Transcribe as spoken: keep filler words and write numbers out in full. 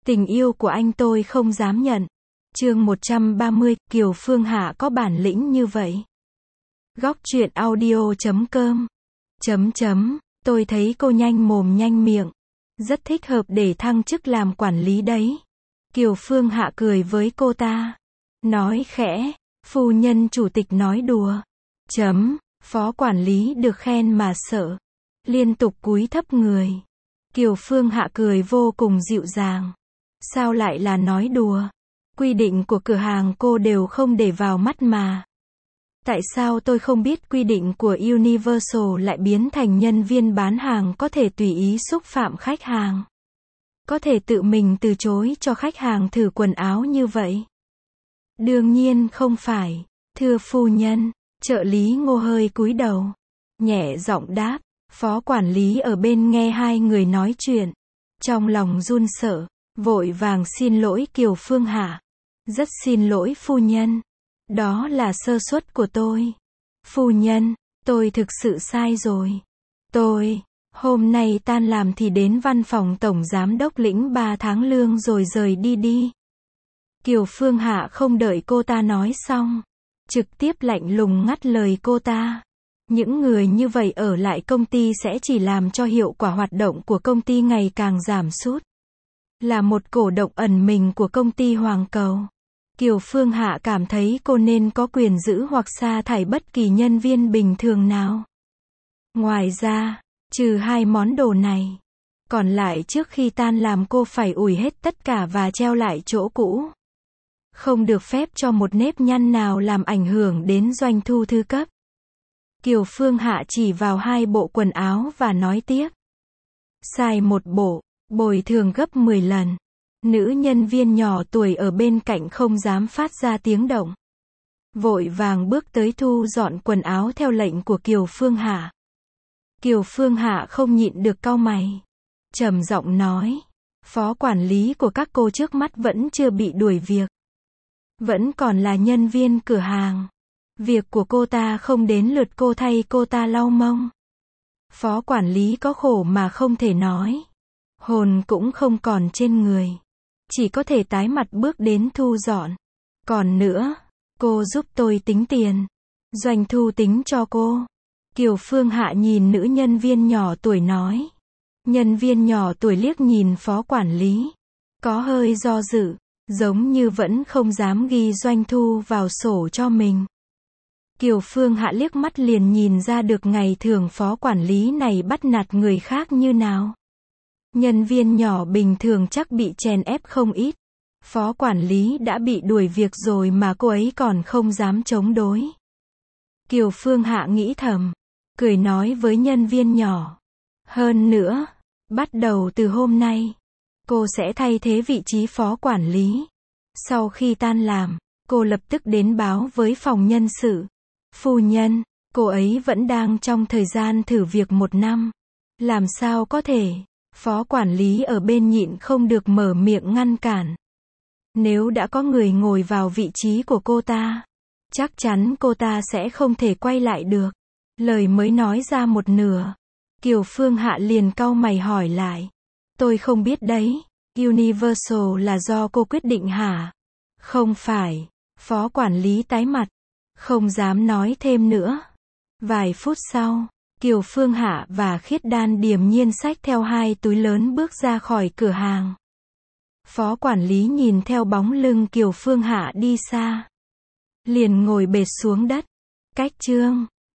Tình yêu của anh tôi không dám nhận. Chương một trăm ba mươi, Kiều Phương Hạ có bản lĩnh như vậy. Góc truyện audio chấm com. Chấm chấm, tôi thấy cô nhanh mồm nhanh miệng. Rất thích hợp để thăng chức làm quản lý đấy. Kiều Phương Hạ cười với cô ta. Nói khẽ, phu nhân chủ tịch nói đùa. Chấm, phó quản lý được khen mà sợ. Liên tục cúi thấp người. Kiều Phương Hạ cười vô cùng dịu dàng. Sao lại là nói đùa? Quy định của cửa hàng cô đều không để vào mắt mà. Tại sao tôi không biết quy định của Universal lại biến thành nhân viên bán hàng có thể tùy ý xúc phạm khách hàng? Có thể tự mình từ chối cho khách hàng thử quần áo như vậy? Đương nhiên không phải. Thưa phu nhân, trợ lý Ngô hơi cúi đầu. Nhẹ giọng đáp, phó quản lý ở bên nghe hai người nói chuyện. Trong lòng run sợ, vội vàng xin lỗi Kiều Phương Hạ. Rất xin lỗi phu nhân. Đó là sơ suất của tôi. Phu nhân, tôi thực sự sai rồi. Tôi, hôm nay tan làm thì đến văn phòng tổng giám đốc lĩnh ba tháng lương rồi rời đi đi. Kiều Phương Hạ không đợi cô ta nói xong. Trực tiếp lạnh lùng ngắt lời cô ta. Những người như vậy ở lại công ty sẽ chỉ làm cho hiệu quả hoạt động của công ty ngày càng giảm sút. Là một cổ động ẩn mình của công ty Hoàng Cầu. Kiều Phương Hạ cảm thấy cô nên có quyền giữ hoặc sa thải bất kỳ nhân viên bình thường nào. Ngoài ra, trừ hai món đồ này, còn lại trước khi tan làm cô phải ủi hết tất cả và treo lại chỗ cũ. Không được phép cho một nếp nhăn nào làm ảnh hưởng đến doanh thu thứ cấp. Kiều Phương Hạ chỉ vào hai bộ quần áo và nói tiếp. Sai một bộ, bồi thường gấp mười lần. Nữ nhân viên nhỏ tuổi ở bên cạnh không dám phát ra tiếng động. Vội vàng bước tới thu dọn quần áo theo lệnh của Kiều Phương Hạ. Kiều Phương Hạ không nhịn được cau mày. Trầm giọng nói, phó quản lý của các cô trước mắt vẫn chưa bị đuổi việc. Vẫn còn là nhân viên cửa hàng. Việc của cô ta không đến lượt cô thay cô ta lau mông. Phó quản lý có khổ mà không thể nói. Hồn cũng không còn trên người. Chỉ có thể tái mặt bước đến thu dọn. Còn nữa, cô giúp tôi tính tiền. Doanh thu tính cho cô. Kiều Phương Hạ nhìn nữ nhân viên nhỏ tuổi nói. Nhân viên nhỏ tuổi liếc nhìn phó quản lý. Có hơi do dự, giống như vẫn không dám ghi doanh thu vào sổ cho mình. Kiều Phương Hạ liếc mắt liền nhìn ra được ngày thường phó quản lý này bắt nạt người khác như nào. Nhân viên nhỏ bình thường chắc bị chèn ép không ít. Phó quản lý đã bị đuổi việc rồi mà cô ấy còn không dám chống đối. Kiều Phương Hạ nghĩ thầm, cười nói với nhân viên nhỏ. Hơn nữa, bắt đầu từ hôm nay, cô sẽ thay thế vị trí phó quản lý. Sau khi tan làm, cô lập tức đến báo với phòng nhân sự. Phu nhân, cô ấy vẫn đang trong thời gian thử việc một năm. Làm sao có thể? Phó quản lý ở bên nhịn không được mở miệng ngăn cản. Nếu đã có người ngồi vào vị trí của cô ta, chắc chắn cô ta sẽ không thể quay lại được. Lời mới nói ra một nửa, Kiều Phương Hạ liền cau mày hỏi lại. Tôi không biết đấy, Universal là do cô quyết định hả? Không phải. Phó quản lý tái mặt, không dám nói thêm nữa. Vài phút sau, Kiều Phương Hạ và Khiết Đan điềm nhiên xách theo hai túi lớn bước ra khỏi cửa hàng. Phó quản lý nhìn theo bóng lưng Kiều Phương Hạ đi xa, liền ngồi bệt xuống đất. Cách chương